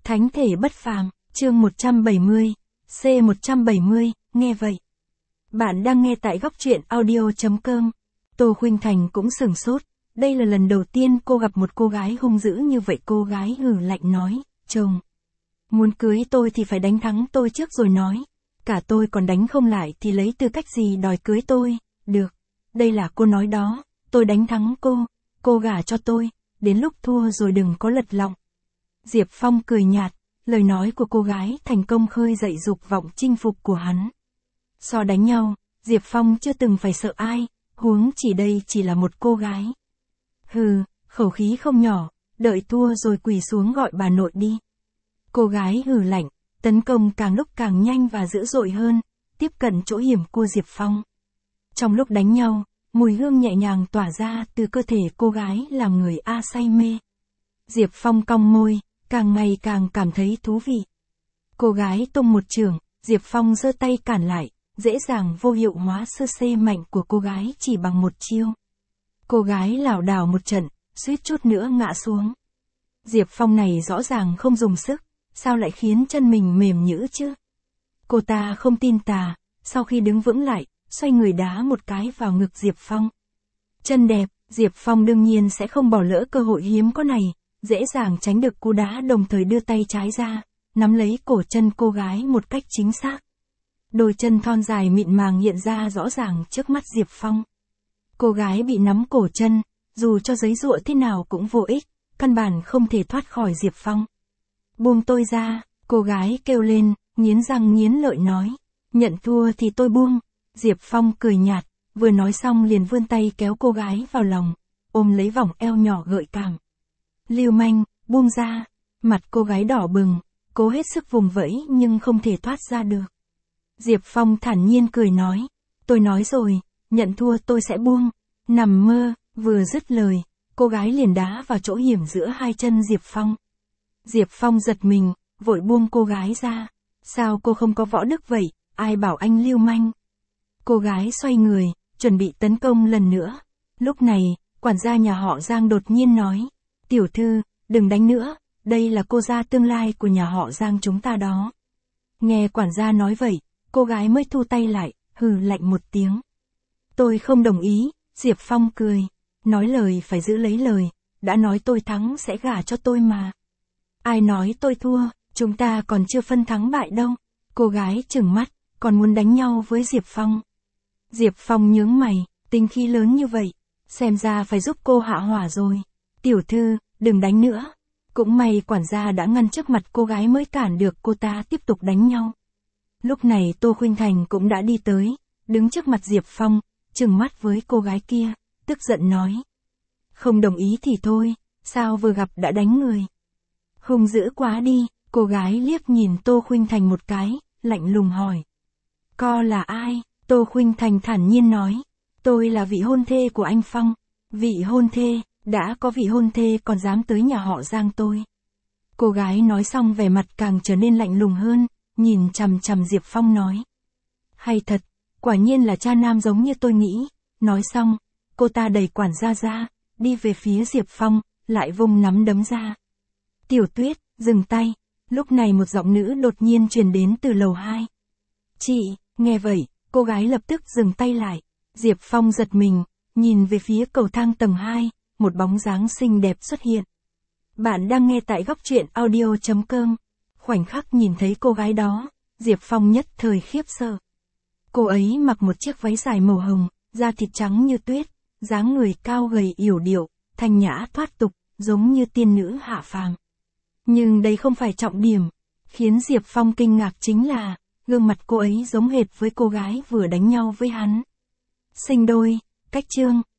Thánh thể bất phàm, chương 170, C170, nghe vậy. Bạn đang nghe tại góc truyện audio.com. Tô Khuynh Thành cũng sửng sốt, đây là lần đầu tiên cô gặp một cô gái hung dữ như vậy. Cô gái hừ lạnh nói, chồng, muốn cưới tôi thì phải đánh thắng tôi trước rồi nói. Cả tôi còn đánh không lại thì lấy tư cách gì đòi cưới tôi, được, đây là cô nói đó, tôi đánh thắng cô gả cho tôi, đến lúc thua rồi đừng có lật lọng. Diệp Phong cười nhạt, lời nói của cô gái thành công khơi dậy dục vọng chinh phục của hắn. So đánh nhau, Diệp Phong chưa từng phải sợ ai, huống chỉ đây chỉ là một cô gái. Hừ, khẩu khí không nhỏ, đợi thua rồi quỳ xuống gọi bà nội đi. Cô gái hừ lạnh, tấn công càng lúc càng nhanh và dữ dội hơn, tiếp cận chỗ hiểm của Diệp Phong. Trong lúc đánh nhau, mùi hương nhẹ nhàng tỏa ra từ cơ thể cô gái làm người say mê. Diệp Phong cong môi, càng ngày càng cảm thấy thú vị. Cô gái tung một chưởng, Diệp Phong giơ tay cản lại, dễ dàng vô hiệu hóa sơ xê mạnh của cô gái chỉ bằng một chiêu. Cô gái lảo đảo một trận, suýt chút nữa ngã xuống. Diệp Phong này rõ ràng không dùng sức, sao lại khiến chân mình mềm nhũn chứ? Cô ta không tin tà, sau khi đứng vững lại, xoay người đá một cái vào ngực Diệp Phong. Chân đẹp, Diệp Phong đương nhiên sẽ không bỏ lỡ cơ hội hiếm có này, dễ dàng tránh được cú đá đồng thời đưa tay trái ra, nắm lấy cổ chân cô gái một cách chính xác. Đôi chân thon dài mịn màng hiện ra rõ ràng trước mắt Diệp Phong. Cô gái bị nắm cổ chân, dù cho giấy giụa thế nào cũng vô ích, căn bản không thể thoát khỏi Diệp Phong. Buông tôi ra, cô gái kêu lên, nghiến răng nghiến lợi nói, nhận thua thì tôi buông. Diệp Phong cười nhạt, vừa nói xong liền vươn tay kéo cô gái vào lòng, ôm lấy vòng eo nhỏ gợi cảm. Lưu manh, buông ra, mặt cô gái đỏ bừng, cố hết sức vùng vẫy nhưng không thể thoát ra được. Diệp Phong thản nhiên cười nói, tôi nói rồi, nhận thua tôi sẽ buông. Nằm mơ, vừa dứt lời, cô gái liền đá vào chỗ hiểm giữa hai chân Diệp Phong. Diệp Phong giật mình, vội buông cô gái ra, sao cô không có võ đức vậy, ai bảo anh lưu manh. Cô gái xoay người, chuẩn bị tấn công lần nữa. Lúc này, quản gia nhà họ Giang đột nhiên nói, tiểu thư, đừng đánh nữa, đây là cô gia tương lai của nhà họ Giang chúng ta đó. Nghe quản gia nói vậy, cô gái mới thu tay lại, hừ lạnh một tiếng. Tôi không đồng ý, Diệp Phong cười, nói lời phải giữ lấy lời, đã nói tôi thắng sẽ gả cho tôi mà. Ai nói tôi thua, chúng ta còn chưa phân thắng bại đâu. Cô gái trừng mắt, còn muốn đánh nhau với Diệp Phong. Diệp Phong nhướng mày, tính khí lớn như vậy, xem ra phải giúp cô hạ hỏa rồi. Tiểu thư, đừng đánh nữa. Cũng may quản gia đã ngăn trước mặt cô gái mới cản được cô ta tiếp tục đánh nhau. Lúc này Tô Khuynh Thành cũng đã đi tới, đứng trước mặt Diệp Phong, trừng mắt với cô gái kia, tức giận nói. Không đồng ý thì thôi, sao vừa gặp đã đánh người. Hung dữ quá đi, cô gái liếc nhìn Tô Khuynh Thành một cái, lạnh lùng hỏi. Co là ai? Tô Khuynh Thành thản nhiên nói. Tôi là vị hôn thê của anh Phong. Vị hôn thê, đã có vị hôn thê còn dám tới nhà họ Giang tôi. Cô gái nói xong vẻ mặt càng trở nên lạnh lùng hơn, nhìn chằm chằm Diệp Phong nói. Hay thật, quả nhiên là cha nam giống như tôi nghĩ. Nói xong, cô ta đẩy quản gia ra, đi về phía Diệp Phong, lại vung nắm đấm ra. Tiểu Tuyết, dừng tay. Lúc này một giọng nữ đột nhiên truyền đến từ lầu 2. Chị, nghe vậy, cô gái lập tức dừng tay lại. Diệp Phong giật mình, nhìn về phía cầu thang tầng 2, một bóng dáng xinh đẹp xuất hiện. Bạn đang nghe tại góc truyện audio.com. Khoảnh khắc nhìn thấy cô gái đó, Diệp Phong nhất thời khiếp sợ. Cô ấy mặc một chiếc váy dài màu hồng, da thịt trắng như tuyết, dáng người cao gầy yểu điệu, thanh nhã thoát tục, giống như tiên nữ hạ phàm. Nhưng đây không phải trọng điểm, khiến Diệp Phong kinh ngạc chính là, gương mặt cô ấy giống hệt với cô gái vừa đánh nhau với hắn. Sinh đôi, cách chương.